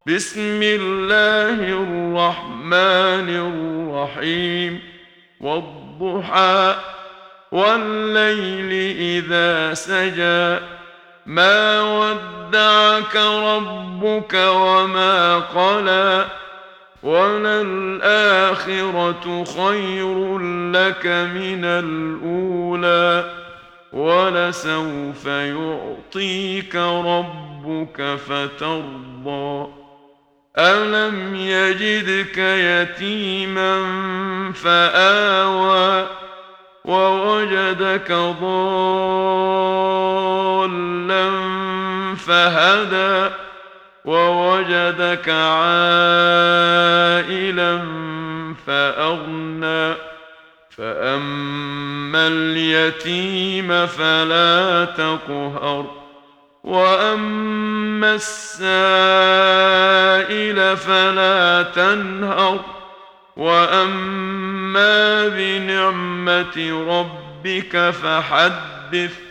بسم الله الرحمن الرحيم. والضحى والليل إذا سجى ما ودعك ربك وما قلى وللآخرة خير لك من الأولى ولسوف يعطيك ربك فترضى ألم يجدك يتيما فآوى ووجدك ضالا فهدى ووجدك عائلا فأغنى فأما اليتيم فلا تقهر وأما السائل فلا تنهر وأما بنعمة ربك فحدث